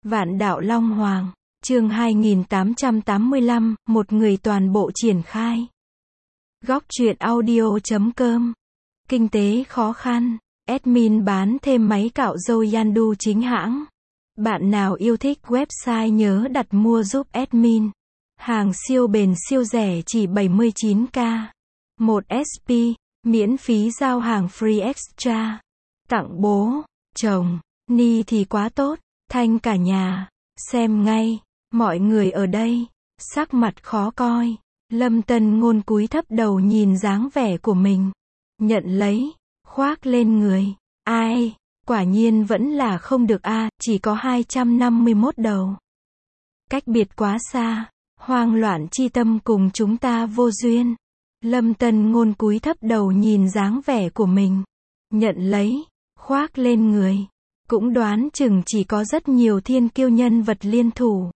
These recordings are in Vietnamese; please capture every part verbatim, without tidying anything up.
Vạn đạo Long Hoàng, chương hai nghìn tám trăm tám mươi lăm, một người toàn bộ triển khai. Góc truyện audio chấm com. Kinh tế khó khăn, admin bán thêm máy cạo râu Yandu chính hãng. Bạn nào yêu thích website nhớ đặt mua giúp admin. Hàng siêu bền siêu rẻ chỉ bảy mươi chín k. một ét pê, miễn phí giao hàng free extra. Tặng bố, chồng, ni thì quá tốt, thanh cả nhà. Xem ngay, mọi người ở đây, sắc mặt khó coi. Lâm Tân Ngôn cúi thấp đầu nhìn dáng vẻ của mình. Nhận lấy, khoác lên người. Ai, quả nhiên vẫn là không được a, chỉ có hai trăm năm mươi mốt đầu. Cách biệt quá xa, hoang loạn chi tâm cùng chúng ta vô duyên. Lâm Tân Ngôn cúi thấp đầu nhìn dáng vẻ của mình. Nhận lấy, khoác lên người. Cũng đoán chừng chỉ có rất nhiều thiên kiêu nhân vật liên thủ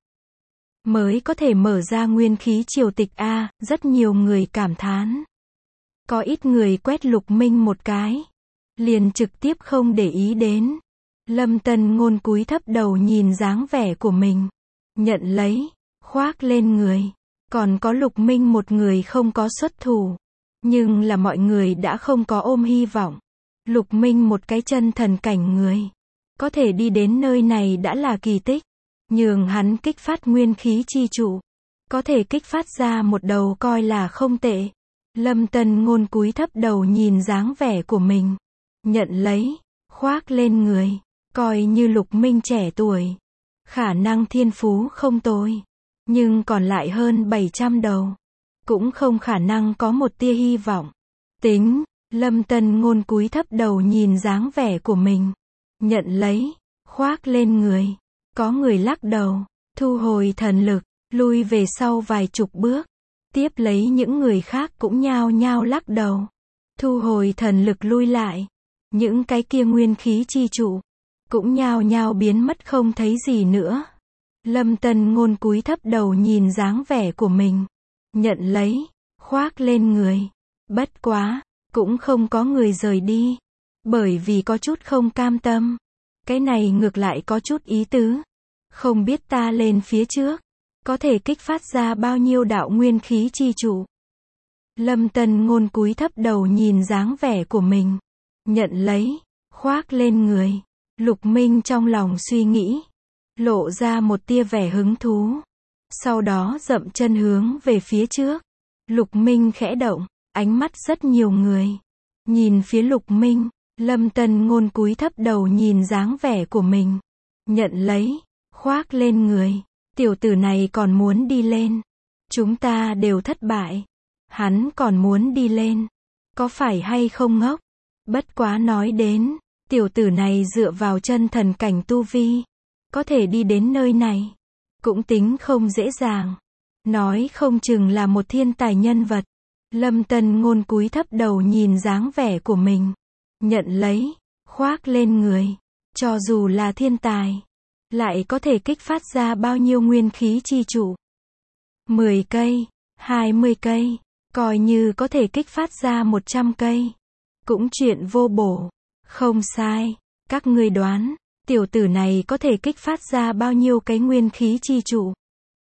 mới có thể mở ra nguyên khí triều tịch a, rất nhiều người cảm thán. Có ít người quét Lục Minh một cái, liền trực tiếp không để ý đến. Lâm Tân Ngôn cúi thấp đầu nhìn dáng vẻ của mình. Nhận lấy, khoác lên người. Còn có Lục Minh một người không có xuất thủ. Nhưng là mọi người đã không có ôm hy vọng. Lục Minh một cái chân thần cảnh người. Có thể đi đến nơi này đã là kỳ tích. Nhường hắn kích phát nguyên khí chi trụ. Có thể kích phát ra một đầu coi là không tệ. Lâm Tân Ngôn cúi thấp đầu nhìn dáng vẻ của mình. Nhận lấy, khoác lên người. Coi như Lục Minh trẻ tuổi. Khả năng thiên phú không tồi. Nhưng còn lại hơn bảy trăm đầu. Cũng không khả năng có một tia hy vọng. Tính, Lâm Tân Ngôn cúi thấp đầu nhìn dáng vẻ của mình. Nhận lấy, khoác lên người. Có người lắc đầu, thu hồi thần lực, lui về sau vài chục bước. Tiếp lấy những người khác cũng nhao nhao lắc đầu. Thu hồi thần lực lui lại. Những cái kia nguyên khí chi trụ cũng nhao nhao biến mất không thấy gì nữa. Lâm Tân Ngôn cúi thấp đầu nhìn dáng vẻ của mình. Nhận lấy, khoác lên người. Bất quá, cũng không có người rời đi. Bởi vì có chút không cam tâm. Cái này ngược lại có chút ý tứ. Không biết ta lên phía trước, có thể kích phát ra bao nhiêu đạo nguyên khí chi trụ. Lâm Tân Ngôn cúi thấp đầu nhìn dáng vẻ của mình. Nhận lấy, khoác lên người. Lục Minh trong lòng suy nghĩ. Lộ ra một tia vẻ hứng thú. Sau đó dậm chân hướng về phía trước. Lục Minh khẽ động, ánh mắt rất nhiều người. Nhìn phía Lục Minh, Lâm Tân Ngôn cúi thấp đầu nhìn dáng vẻ của mình. Nhận lấy, khoác lên người. Tiểu tử này còn muốn đi lên. Chúng ta đều thất bại. Hắn còn muốn đi lên. Có phải hay không ngốc? Bất quá nói đến, tiểu tử này dựa vào chân thần cảnh tu vi. Có thể đi đến nơi này. Cũng tính không dễ dàng. Nói không chừng là một thiên tài nhân vật. Lâm Tân Ngôn cúi thấp đầu nhìn dáng vẻ của mình. Nhận lấy, khoác lên người. Cho dù là thiên tài, lại có thể kích phát ra bao nhiêu nguyên khí chi trụ. mười cây, hai mươi cây, coi như có thể kích phát ra một trăm cây. Cũng chuyện vô bổ. Không sai, các ngươi đoán, tiểu tử này có thể kích phát ra bao nhiêu cái nguyên khí chi trụ.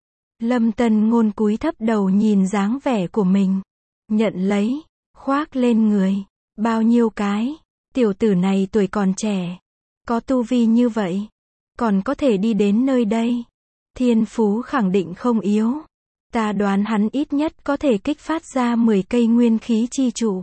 Lâm Tân Ngôn cúi thấp đầu nhìn dáng vẻ của mình. Nhận lấy, khoác lên người. Bao nhiêu cái, tiểu tử này tuổi còn trẻ. Có tu vi như vậy. Còn có thể đi đến nơi đây. Thiên phú khẳng định không yếu. Ta đoán hắn ít nhất có thể kích phát ra mười cây nguyên khí chi trụ.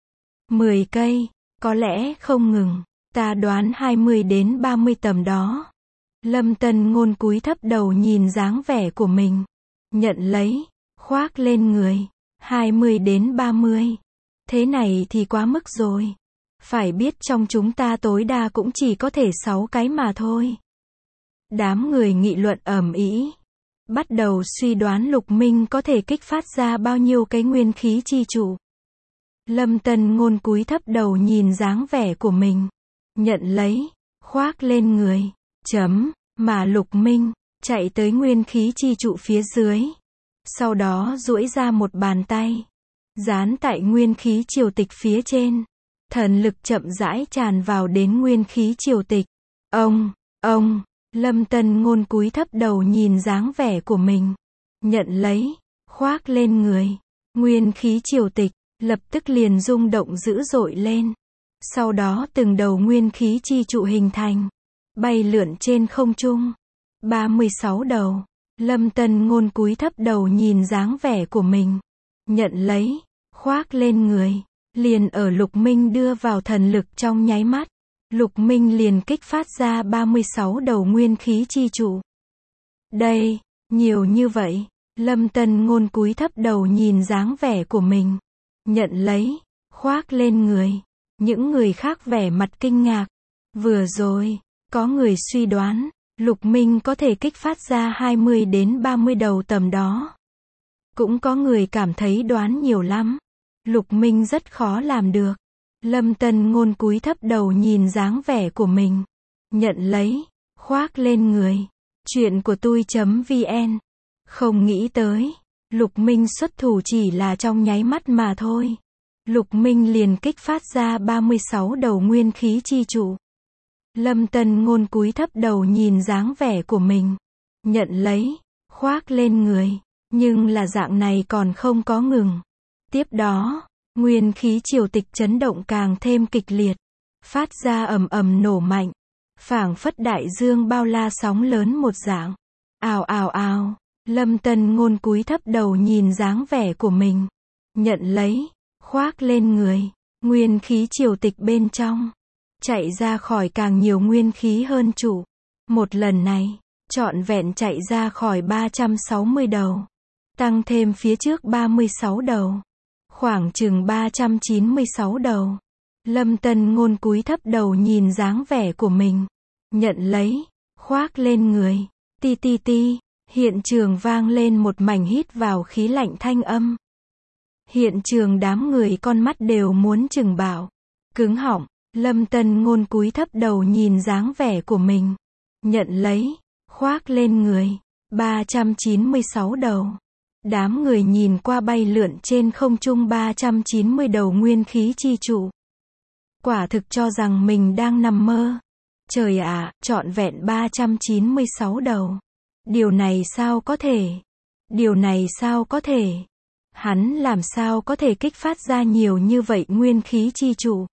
mười cây, có lẽ không ngừng. Ta đoán hai mươi đến ba mươi tầm đó. Lâm Tân Ngôn cúi thấp đầu nhìn dáng vẻ của mình. Nhận lấy, khoác lên người. hai mươi đến ba mươi. Thế này thì quá mức rồi. Phải biết trong chúng ta tối đa cũng chỉ có thể sáu cái mà thôi. Đám người nghị luận ầm ĩ. Bắt đầu suy đoán Lục Minh có thể kích phát ra bao nhiêu cái nguyên khí chi trụ. Lâm Tân Ngôn cúi thấp đầu nhìn dáng vẻ của mình. Nhận lấy, khoác lên người. Chấm, mà Lục Minh chạy tới nguyên khí chi trụ phía dưới. Sau đó duỗi ra một bàn tay. Dán tại nguyên khí triều tịch phía trên. Thần lực chậm rãi tràn vào đến nguyên khí triều tịch. Ông, ông, Lâm Tân Ngôn cúi thấp đầu nhìn dáng vẻ của mình. Nhận lấy, khoác lên người. Nguyên khí triều tịch, lập tức liền rung động dữ dội lên. Sau đó từng đầu nguyên khí chi trụ hình thành. Bay lượn trên không trung. ba mươi sáu đầu. Lâm Tân Ngôn cúi thấp đầu nhìn dáng vẻ của mình. Nhận lấy, khoác lên người. Liền ở Lục Minh đưa vào thần lực trong nháy mắt. Lục Minh liền kích phát ra ba mươi sáu đầu nguyên khí chi trụ. Đây, nhiều như vậy. Lâm Tân Ngôn cúi thấp đầu nhìn dáng vẻ của mình. Nhận lấy, khoác lên người. Những người khác vẻ mặt kinh ngạc. Vừa rồi, có người suy đoán, Lục Minh có thể kích phát ra hai mươi đến ba mươi đầu tầm đó. Cũng có người cảm thấy đoán nhiều lắm. Lục Minh rất khó làm được. Lâm Tân Ngôn cúi thấp đầu nhìn dáng vẻ của mình. Nhận lấy, khoác lên người. Chuyện của tôi.vn. Không nghĩ tới, Lục Minh xuất thủ chỉ là trong nháy mắt mà thôi. Lục Minh liền kích phát ra ba mươi sáu đầu nguyên khí chi trụ. Lâm Tân Ngôn cúi thấp đầu nhìn dáng vẻ của mình. Nhận lấy, khoác lên người. Nhưng là dạng này còn không có ngừng. Tiếp đó, nguyên khí triều tịch chấn động càng thêm kịch liệt. Phát ra ầm ầm nổ mạnh. Phảng phất đại dương bao la sóng lớn một dạng. Ào ào ào. Lâm Tân Ngôn cúi thấp đầu nhìn dáng vẻ của mình. Nhận lấy, khoác lên người. Nguyên khí triều tịch bên trong. Chạy ra khỏi càng nhiều nguyên khí hơn trụ. Một lần này, trọn vẹn chạy ra khỏi ba trăm sáu mươi đầu. Tăng thêm phía trước ba mươi sáu đầu. Khoảng chừng ba trăm chín mươi sáu đầu. Lâm Tân Ngôn cúi thấp đầu nhìn dáng vẻ của mình. Nhận lấy, khoác lên người. Ti ti ti. Hiện trường vang lên một mảnh hít vào khí lạnh thanh âm. Hiện trường đám người con mắt đều muốn chừng bảo. Cứng họng. Lâm Tân Ngôn cúi thấp đầu nhìn dáng vẻ của mình. Nhận lấy, khoác lên người. ba trăm chín mươi sáu đầu. Đám người nhìn qua bay lượn trên không trung ba trăm chín mươi đầu nguyên khí chi trụ. Quả thực cho rằng mình đang nằm mơ. Trời ạ, trọn vẹn ba trăm chín mươi sáu đầu. Điều này sao có thể? Điều này sao có thể? Hắn làm sao có thể kích phát ra nhiều như vậy nguyên khí chi trụ?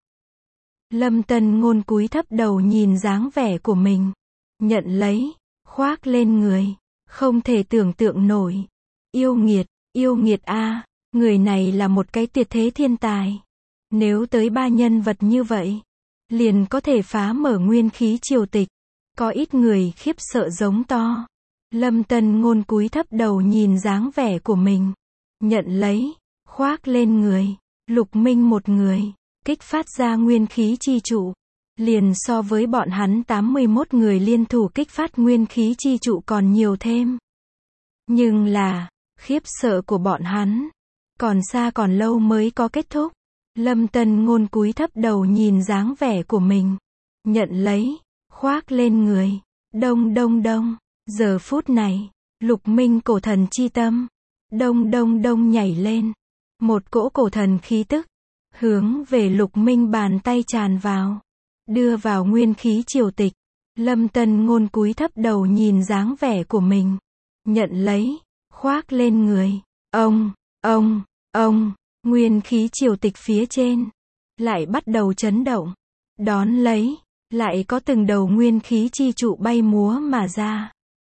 Lâm Tân Ngôn cúi thấp đầu nhìn dáng vẻ của mình. Nhận lấy, khoác lên người. Không thể tưởng tượng nổi. Yêu nghiệt, yêu nghiệt a, người này là một cái tuyệt thế thiên tài. Nếu tới ba nhân vật như vậy, liền có thể phá mở nguyên khí triều tịch. Có ít người khiếp sợ giống to. Lâm Tân Ngôn cúi thấp đầu nhìn dáng vẻ của mình. Nhận lấy, khoác lên người. Lục Minh một người, kích phát ra nguyên khí chi trụ. Liền so với bọn hắn tám mươi mốt người liên thủ kích phát nguyên khí chi trụ còn nhiều thêm. Nhưng là, khiếp sợ của bọn hắn, còn xa còn lâu mới có kết thúc. Lâm Tân Ngôn cúi thấp đầu nhìn dáng vẻ của mình. Nhận lấy, khoác lên người. Đông đông đông. Giờ phút này, Lục Minh cổ thần chi tâm. Đông đông đông nhảy lên. Một cỗ cổ thần khí tức. Hướng về Lục Minh bàn tay tràn vào. Đưa vào nguyên khí triều tịch. Lâm Tân Ngôn cúi thấp đầu nhìn dáng vẻ của mình. Nhận lấy, khoác lên người. Ông, ông, ông. Nguyên khí triều tịch phía trên. Lại bắt đầu chấn động. Đón lấy. Lại có từng đầu nguyên khí chi trụ bay múa mà ra.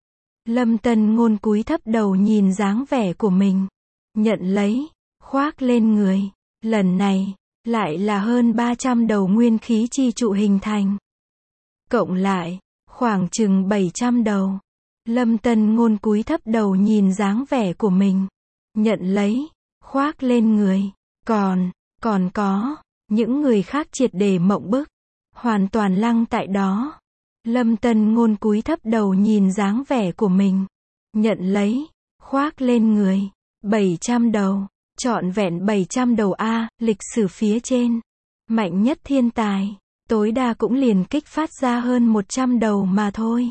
Lâm Tân Ngôn cúi thấp đầu nhìn dáng vẻ của mình. Nhận lấy, khoác lên người. Lần này, lại là hơn ba trăm đầu nguyên khí chi trụ hình thành. Cộng lại, khoảng chừng bảy trăm đầu. Lâm Tân Ngôn cúi thấp đầu nhìn dáng vẻ của mình. Nhận lấy, khoác lên người. Còn, còn có, những người khác triệt để mộng bức. Hoàn toàn lăng tại đó. Lâm Tân Ngôn cúi thấp đầu nhìn dáng vẻ của mình. Nhận lấy, khoác lên người. bảy trăm đầu. Trọn vẹn bảy trăm đầu A, lịch sử phía trên. Mạnh nhất thiên tài. Tối đa cũng liền kích phát ra hơn một trăm đầu mà thôi.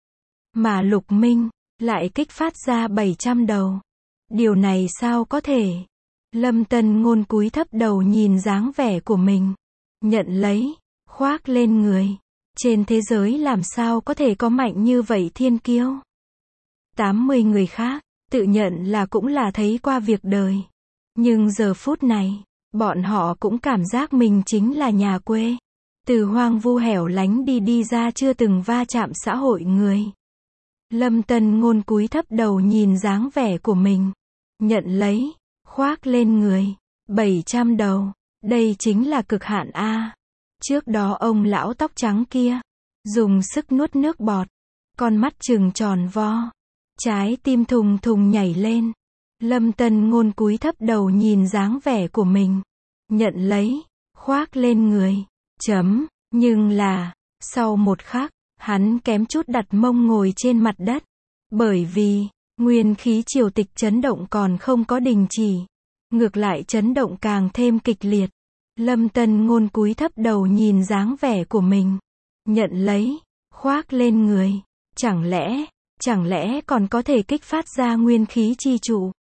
Mà Lục Minh, lại kích phát ra bảy trăm đầu. Điều này sao có thể? Lâm Tân Ngôn cúi thấp đầu nhìn dáng vẻ của mình. Nhận lấy, khoác lên người. Trên thế giới làm sao có thể có mạnh như vậy thiên kiêu. tám mươi người khác, tự nhận là cũng là thấy qua việc đời. Nhưng giờ phút này, bọn họ cũng cảm giác mình chính là nhà quê. Từ hoang vu hẻo lánh đi đi ra chưa từng va chạm xã hội người. Lâm Tân Ngôn cúi thấp đầu nhìn dáng vẻ của mình. Nhận lấy, khoác lên người. bảy trăm đầu, đây chính là cực hạn A. Trước đó ông lão tóc trắng kia, dùng sức nuốt nước bọt. Con mắt trừng tròn vo. Trái tim thùng thùng nhảy lên. Lâm Tân Ngôn cúi thấp đầu nhìn dáng vẻ của mình. Nhận lấy, khoác lên người. Chấm, nhưng là, sau một khắc, hắn kém chút đặt mông ngồi trên mặt đất. Bởi vì, nguyên khí triều tịch chấn động còn không có đình chỉ. Ngược lại chấn động càng thêm kịch liệt. Lâm Tân Ngôn cúi thấp đầu nhìn dáng vẻ của mình. Nhận lấy, khoác lên người. Chẳng lẽ, chẳng lẽ còn có thể kích phát ra nguyên khí chi trụ?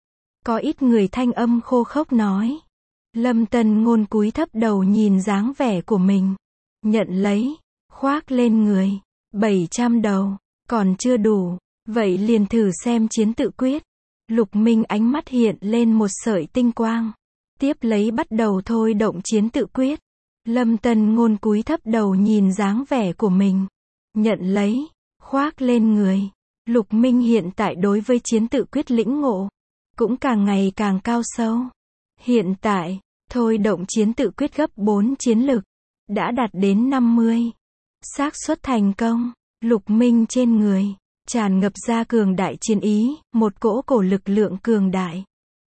Có ít người thanh âm khô khốc nói. Lâm Tân Ngôn cúi thấp đầu nhìn dáng vẻ của mình. Nhận lấy, khoác lên người. bảy trăm đầu, còn chưa đủ. Vậy liền thử xem chiến tự quyết. Lục Minh ánh mắt hiện lên một sợi tinh quang. Tiếp lấy bắt đầu thôi động chiến tự quyết. Lâm Tân Ngôn cúi thấp đầu nhìn dáng vẻ của mình. Nhận lấy, khoác lên người. Lục Minh hiện tại đối với chiến tự quyết lĩnh ngộ, cũng càng ngày càng cao sâu. Hiện tại, thôi động chiến tự quyết gấp bốn chiến lực, đã đạt đến năm mươi. Xác suất thành công, Lục Minh trên người, tràn ngập ra cường đại chiến ý, một cỗ cổ lực lượng cường đại.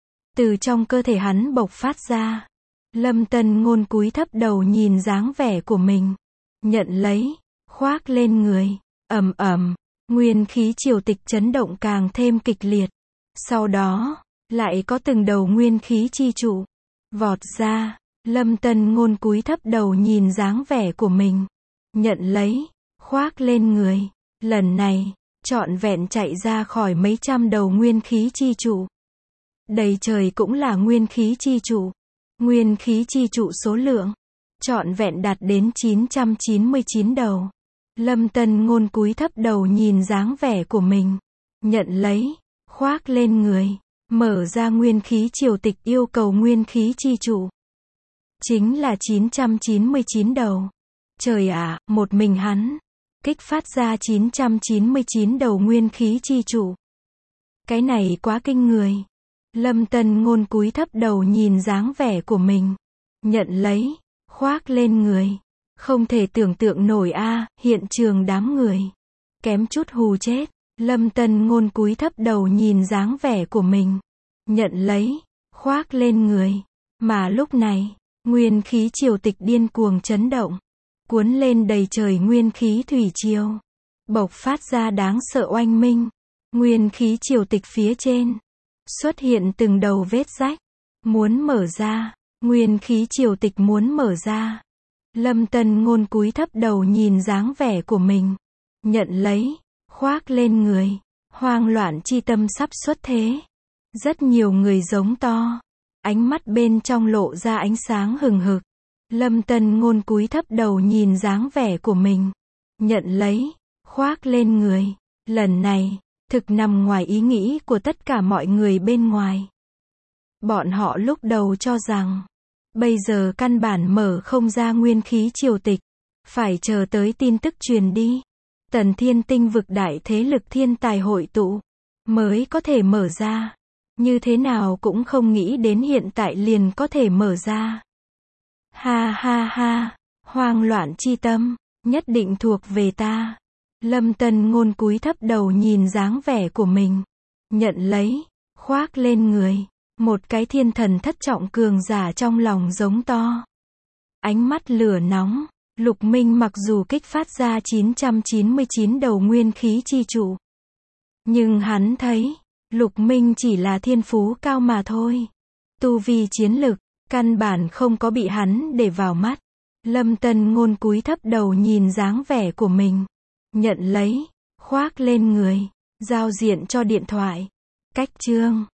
Từ trong cơ thể hắn bộc phát ra. Lâm Tân Ngôn cúi thấp đầu nhìn dáng vẻ của mình. Nhận lấy, khoác lên người. Ầm ầm, nguyên khí triều tịch chấn động càng thêm kịch liệt. Sau đó, lại có từng đầu nguyên khí chi trụ vọt ra. Lâm Tân Ngôn cúi thấp đầu nhìn dáng vẻ của mình. Nhận lấy, khoác lên người. Lần này, trọn vẹn chạy ra khỏi mấy trăm đầu nguyên khí chi trụ. Đầy trời cũng là nguyên khí chi trụ. Nguyên khí chi trụ số lượng, trọn vẹn đạt đến chín trăm chín mươi chín đầu. Lâm Tân Ngôn cúi thấp đầu nhìn dáng vẻ của mình. Nhận lấy, khoác lên người. Mở ra nguyên khí triều tịch yêu cầu nguyên khí chi trụ. Chính là chín trăm chín mươi chín đầu. Trời ạ, một mình hắn kích phát ra chín trăm chín mươi chín đầu nguyên khí chi trụ. Cái này quá kinh người. Lâm Tân Ngôn cúi thấp đầu nhìn dáng vẻ của mình. Nhận lấy, khoác lên người. Không thể tưởng tượng nổi a, hiện trường đám người kém chút hù chết. Lâm Tân Ngôn cúi thấp đầu nhìn dáng vẻ của mình. Nhận lấy, khoác lên người. Mà lúc này, nguyên khí triều tịch điên cuồng chấn động, cuốn lên đầy trời nguyên khí thủy triều, bộc phát ra đáng sợ oanh minh. Nguyên khí triều tịch phía trên xuất hiện từng đầu vết rách, muốn mở ra. Nguyên khí triều tịch muốn mở ra. Lâm Tân Ngôn cúi thấp đầu nhìn dáng vẻ của mình. Nhận lấy, khoác lên người. Hoang loạn chi tâm sắp xuất thế. Rất nhiều người giống to. Ánh mắt bên trong lộ ra ánh sáng hừng hực. Lâm Tân Ngôn cúi thấp đầu nhìn dáng vẻ của mình. Nhận lấy, khoác lên người. Lần này, thực nằm ngoài ý nghĩ của tất cả mọi người bên ngoài. Bọn họ lúc đầu cho rằng, bây giờ căn bản mở không ra nguyên khí triều tịch. Phải chờ tới tin tức truyền đi. Tần Thiên Tinh vực đại thế lực thiên tài hội tụ, mới có thể mở ra. Như thế nào cũng không nghĩ đến hiện tại liền có thể mở ra. Ha ha ha, hoang loạn chi tâm, nhất định thuộc về ta. Lâm Tân Ngôn cúi thấp đầu nhìn dáng vẻ của mình. Nhận lấy, khoác lên người. Một cái thiên thần thất trọng cường giả trong lòng giống to. Ánh mắt lửa nóng. Lục Minh mặc dù kích phát ra chín trăm chín mươi chín đầu nguyên khí chi trụ, nhưng hắn thấy, Lục Minh chỉ là thiên phú cao mà thôi. Tu vi chiến lực, căn bản không có bị hắn để vào mắt. Lâm Tân Ngôn cúi thấp đầu nhìn dáng vẻ của mình. Nhận lấy, khoác lên người. Giao diện cho điện thoại. Cách chương.